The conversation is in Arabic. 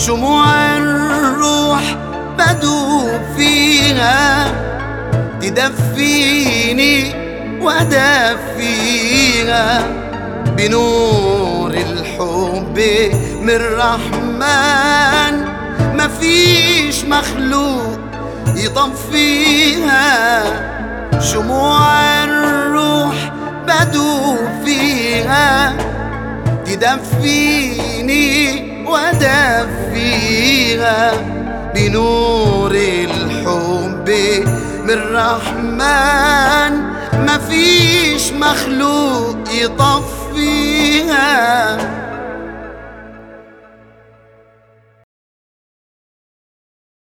شموع الروح بدوب فيها، تدفيني وادفيها بنور الحب من الرحمن. مفيش مخلوق يطفيها، شموع الروح بدوب فيها، تدفيني وادفيها بنور الحب من الرحمن. مفيش مخلوق يطفيها.